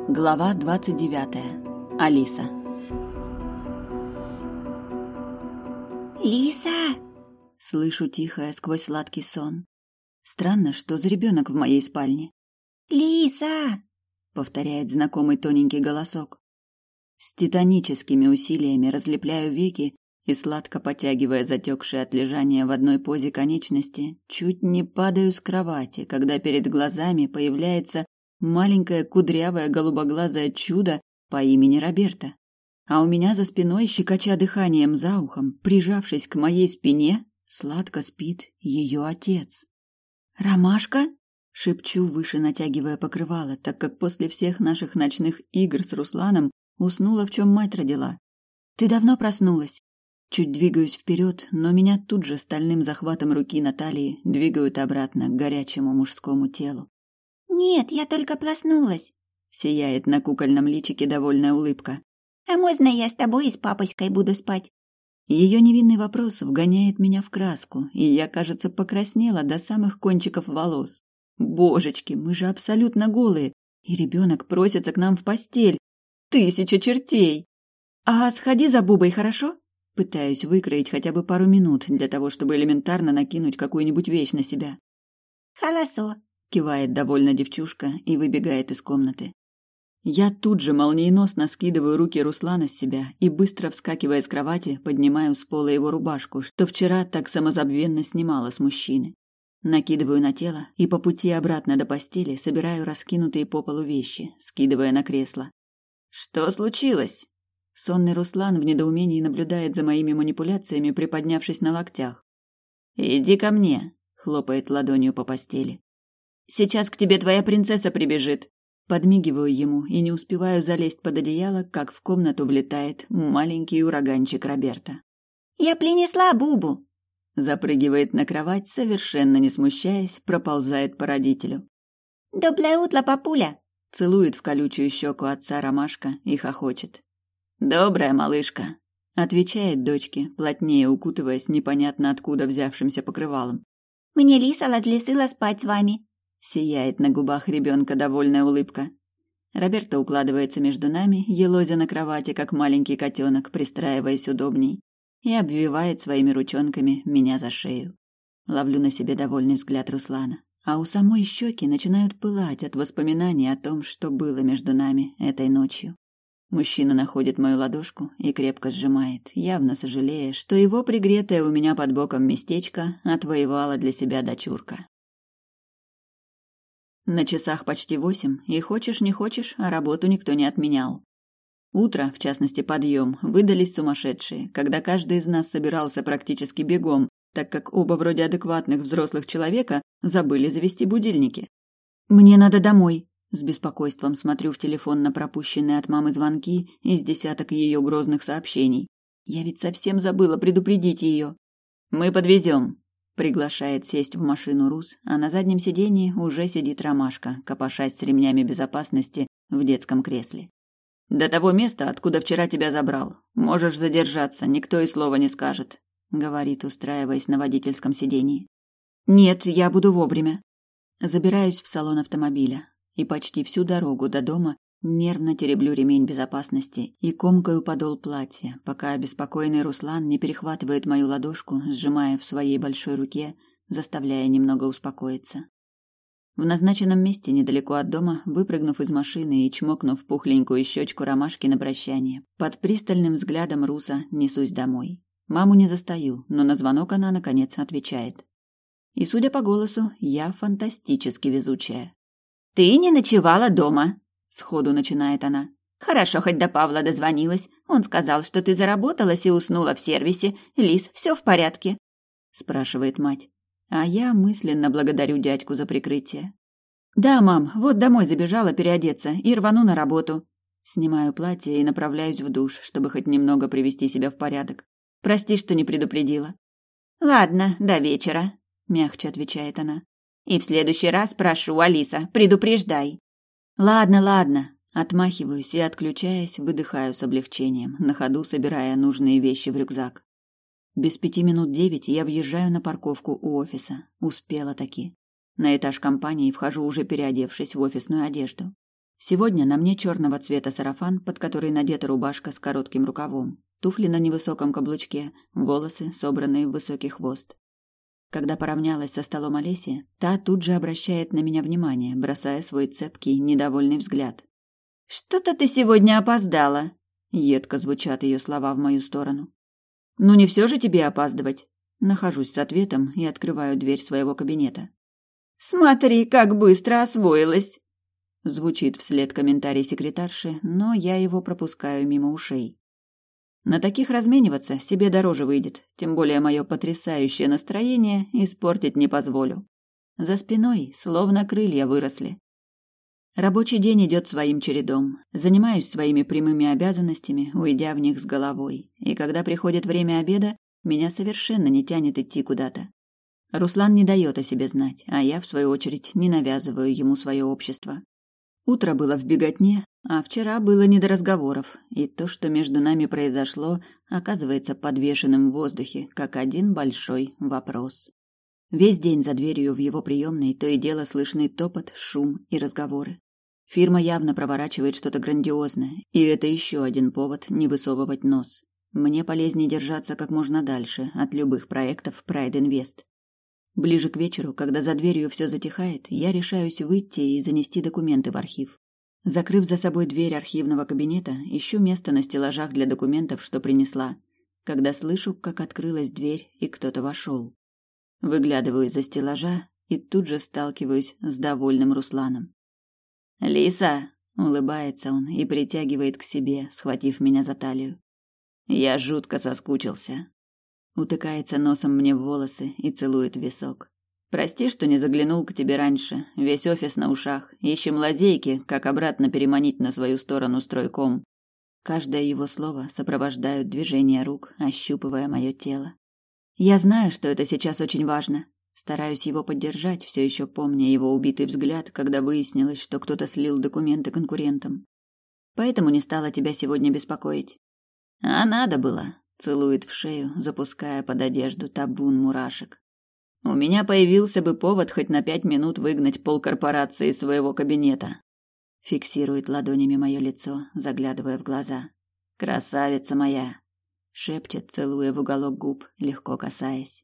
Глава 29. Алиса. «Лиса!» Слышу тихое сквозь сладкий сон. Странно, что за ребенок в моей спальне. «Лиса!» — повторяет знакомый тоненький голосок. С титаническими усилиями разлепляю веки и, сладко потягивая затекшие от лежания в одной позе конечности, чуть не падаю с кровати, когда перед глазами появляется маленькое кудрявое голубоглазое чудо по имени Роберта. А у меня за спиной, щекоча дыханием за ухом, прижавшись к моей спине, сладко спит ее отец. «Ромашка?» — шепчу, выше натягивая покрывало, так как после всех наших ночных игр с Русланом уснула, в чем мать родила. «Ты давно проснулась?» Чуть двигаюсь вперед, но меня тут же стальным захватом руки на талии двигают обратно к горячему мужскому телу. «Нет, я только проснулась», — сияет на кукольном личике довольная улыбка. «А можно я с тобой и с папочкой буду спать?» Ее невинный вопрос вгоняет меня в краску, и я, кажется, покраснела до самых кончиков волос. Божечки, мы же абсолютно голые, и ребенок просится к нам в постель. 1000 чертей! А сходи за Бубой, хорошо? Пытаюсь выкроить хотя бы пару минут для того, чтобы элементарно накинуть какую-нибудь вещь на себя. «Хорошо», — кивает довольно девчушка и выбегает из комнаты. Я тут же молниеносно скидываю руки Руслана с себя и, быстро вскакивая с кровати, поднимаю с пола его рубашку, что вчера так самозабвенно снимала с мужчины. Накидываю на тело и по пути обратно до постели собираю раскинутые по полу вещи, скидывая на кресло. «Что случилось?» Сонный Руслан в недоумении наблюдает за моими манипуляциями, приподнявшись на локтях. «Иди ко мне», — хлопает ладонью по постели. «Сейчас к тебе твоя принцесса прибежит». Подмигиваю ему и не успеваю залезть под одеяло, как в комнату влетает маленький ураганчик Роберта. «Я принесла Бубу!» Запрыгивает на кровать, совершенно не смущаясь, проползает по родителю. «Доброе утро, папуля!» Целует в колючую щеку отца ромашка и хохочет. «Добрая малышка!» Отвечает дочке, плотнее укутываясь непонятно откуда взявшимся покрывалом. «Мне Лиса разрешила спать с вами!» Сияет на губах ребенка довольная улыбка. Роберто укладывается между нами, елозя на кровати, как маленький котенок, пристраиваясь удобней, и обвивает своими ручонками меня за шею. Ловлю на себе довольный взгляд Руслана, а у самой щеки начинают пылать от воспоминаний о том, что было между нами этой ночью. Мужчина находит мою ладошку и крепко сжимает, явно сожалея, что его пригретое у меня под боком местечко отвоевала для себя дочурка. На часах почти 8, и хочешь не хочешь, а работу никто не отменял. Утро, в частности подъем, выдались сумасшедшие, когда каждый из нас собирался практически бегом, так как оба вроде адекватных взрослых человека забыли завести будильники. «Мне надо домой», — с беспокойством смотрю в телефон на пропущенные от мамы звонки из десяток ее грозных сообщений. Я ведь совсем забыла предупредить ее. «Мы подвезем», — приглашает сесть в машину Рус, а на заднем сидении уже сидит Ромашка, копошась с ремнями безопасности в детском кресле. «До того места, откуда вчера тебя забрал. Можешь задержаться, никто и слова не скажет», — говорит, устраиваясь на водительском сидении. «Нет, я буду вовремя». Забираюсь в салон автомобиля и почти всю дорогу до дома нервно тереблю ремень безопасности и комкаю подол платья, пока обеспокоенный Руслан не перехватывает мою ладошку, сжимая в своей большой руке, заставляя немного успокоиться. В назначенном месте, недалеко от дома, выпрыгнув из машины и чмокнув пухленькую щечку Ромашки на прощание, под пристальным взглядом Руса несусь домой. Маму не застаю, но на звонок она, наконец, отвечает. И, судя по голосу, я фантастически везучая. «Ты не ночевала дома», — сходу начинает она. «Хорошо, хоть до Павла дозвонилась. Он сказал, что ты заработалась и уснула в сервисе. Лис, все в порядке?» — спрашивает мать. А я мысленно благодарю дядьку за прикрытие. «Да, мам, вот домой забежала переодеться и рвану на работу». Снимаю платье и направляюсь в душ, чтобы хоть немного привести себя в порядок. «Прости, что не предупредила». «Ладно, до вечера», — мягче отвечает она. «И в следующий раз прошу, Алиса, предупреждай». «Ладно», — отмахиваюсь и, отключаясь, выдыхаю с облегчением, на ходу собирая нужные вещи в рюкзак. Без 9:05 я въезжаю на парковку у офиса. Успела таки. На этаж компании вхожу, уже переодевшись в офисную одежду. Сегодня на мне черного цвета сарафан, под который надета рубашка с коротким рукавом, туфли на невысоком каблучке, волосы, собранные в высокий хвост. Когда поравнялась со столом Олеси, та тут же обращает на меня внимание, бросая свой цепкий, недовольный взгляд. «Что-то ты сегодня опоздала», — едко звучат ее слова в мою сторону. «Ну не все же тебе опаздывать». Нахожусь с ответом и открываю дверь своего кабинета. «Смотри, как быстро освоилась!» Звучит вслед комментарий секретарши, но я его пропускаю мимо ушей. На таких размениваться себе дороже выйдет, тем более мое потрясающее настроение испортить не позволю. За спиной словно крылья выросли. Рабочий день идет своим чередом. Занимаюсь своими прямыми обязанностями, уйдя в них с головой. И когда приходит время обеда, меня совершенно не тянет идти куда-то. Руслан не дает о себе знать, а я, в свою очередь, не навязываю ему свое общество. Утро было в беготне, а вчера было не до разговоров, и то, что между нами произошло, оказывается подвешенным в воздухе, как один большой вопрос. Весь день за дверью в его приемной то и дело слышны топот, шум и разговоры. Фирма явно проворачивает что-то грандиозное, и это еще один повод не высовывать нос. Мне полезнее держаться как можно дальше от любых проектов Pride Invest. Ближе к вечеру, когда за дверью все затихает, я решаюсь выйти и занести документы в архив. Закрыв за собой дверь архивного кабинета, ищу место на стеллажах для документов, что принесла, когда слышу, как открылась дверь и кто-то вошел. Выглядываю из-за стеллажа и тут же сталкиваюсь с довольным Русланом. «Лиса!» — улыбается он и притягивает к себе, схватив меня за талию. «Я жутко соскучился». Утыкается носом мне в волосы и целует в висок. «Прости, что не заглянул к тебе раньше. Весь офис на ушах. Ищем лазейки, как обратно переманить на свою сторону стройком». Каждое его слово сопровождают движения рук, ощупывая мое тело. Я знаю, что это сейчас очень важно. Стараюсь его поддержать, все еще помня его убитый взгляд, когда выяснилось, что кто-то слил документы конкурентам. Поэтому не стала тебя сегодня беспокоить. А надо было. Целует в шею, запуская под одежду табун мурашек. У меня появился бы повод хоть на 5 минут выгнать полкорпорации из своего кабинета. Фиксирует ладонями мое лицо, заглядывая в глаза. Красавица моя, шепчет, целуя в уголок губ, легко касаясь.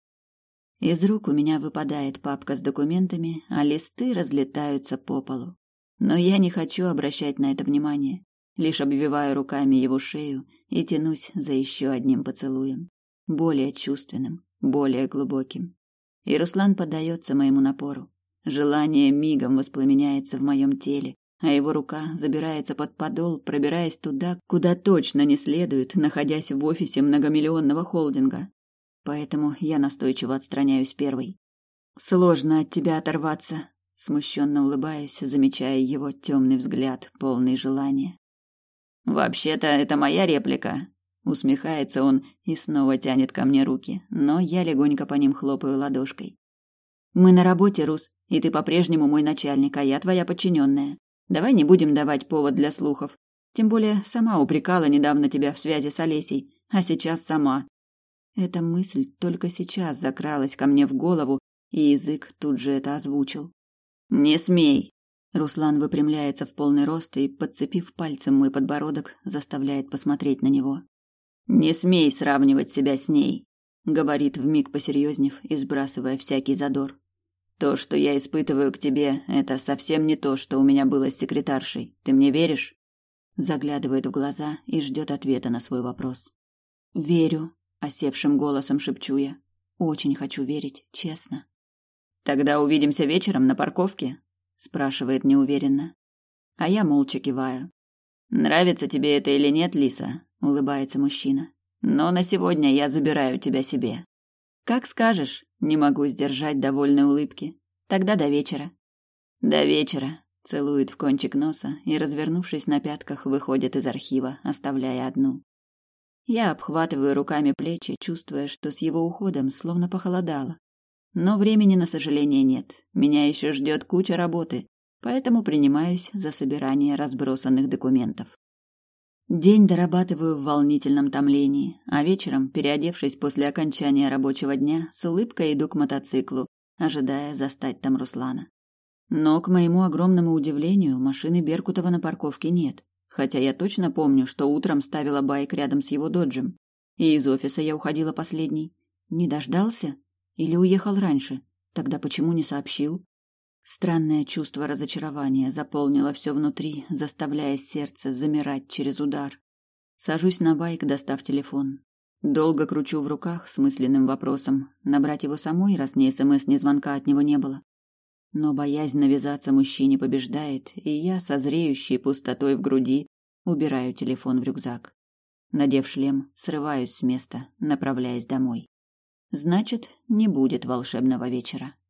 Из рук у меня выпадает папка с документами, а листы разлетаются по полу. Но я не хочу обращать на это внимание. Лишь обвиваю руками его шею и тянусь за еще одним поцелуем. Более чувственным, более глубоким. И Руслан поддается моему напору. Желание мигом воспламеняется в моем теле, а его рука забирается под подол, пробираясь туда, куда точно не следует, находясь в офисе многомиллионного холдинга. Поэтому я настойчиво отстраняюсь первой. Сложно от тебя оторваться. Смущенно улыбаюсь, замечая его темный взгляд, полный желания. «Вообще-то это моя реплика», — усмехается он и снова тянет ко мне руки, но я легонько по ним хлопаю ладошкой. «Мы на работе, Рус, и ты по-прежнему мой начальник, а я твоя подчиненная. Давай не будем давать повод для слухов. Тем более сама упрекала недавно тебя в связи с Олесей, а сейчас сама». Эта мысль только сейчас закралась ко мне в голову, и язык тут же это озвучил. «Не смей!» Руслан выпрямляется в полный рост и, подцепив пальцем мой подбородок, заставляет посмотреть на него. «Не смей сравнивать себя с ней!» Говорит вмиг посерьезнев и сбрасывая всякий задор. «То, что я испытываю к тебе, это совсем не то, что у меня было с секретаршей. Ты мне веришь?» Заглядывает в глаза и ждет ответа на свой вопрос. «Верю», — осевшим голосом шепчу я. «Очень хочу верить, честно». «Тогда увидимся вечером на парковке?» — спрашивает неуверенно. А я молча киваю. «Нравится тебе это или нет, Лиса?» — улыбается мужчина. «Но на сегодня я забираю тебя себе». «Как скажешь», — не могу сдержать довольной улыбки. «Тогда до вечера». «До вечера», — целует в кончик носа и, развернувшись на пятках, выходит из архива, оставляя одну. Я обхватываю руками плечи, чувствуя, что с его уходом словно похолодало. Но времени, на сожаление, нет. Меня еще ждет куча работы, поэтому принимаюсь за собирание разбросанных документов. День дорабатываю в волнительном томлении, а вечером, переодевшись после окончания рабочего дня, с улыбкой иду к мотоциклу, ожидая застать там Руслана. Но, к моему огромному удивлению, машины Беркутова на парковке нет. Хотя я точно помню, что утром ставила байк рядом с его доджем. И из офиса я уходила последней. Не дождался? Или уехал раньше? Тогда почему не сообщил? Странное чувство разочарования заполнило все внутри, заставляя сердце замирать через удар. Сажусь на байк, достав телефон. Долго кручу в руках с мысленным вопросом, набрать его самой, раз ни СМС, ни звонка от него не было. Но боязнь навязаться мужчине побеждает, и я, со зреющей пустотой в груди, убираю телефон в рюкзак. Надев шлем, срываюсь с места, направляясь домой. Значит, не будет волшебного вечера.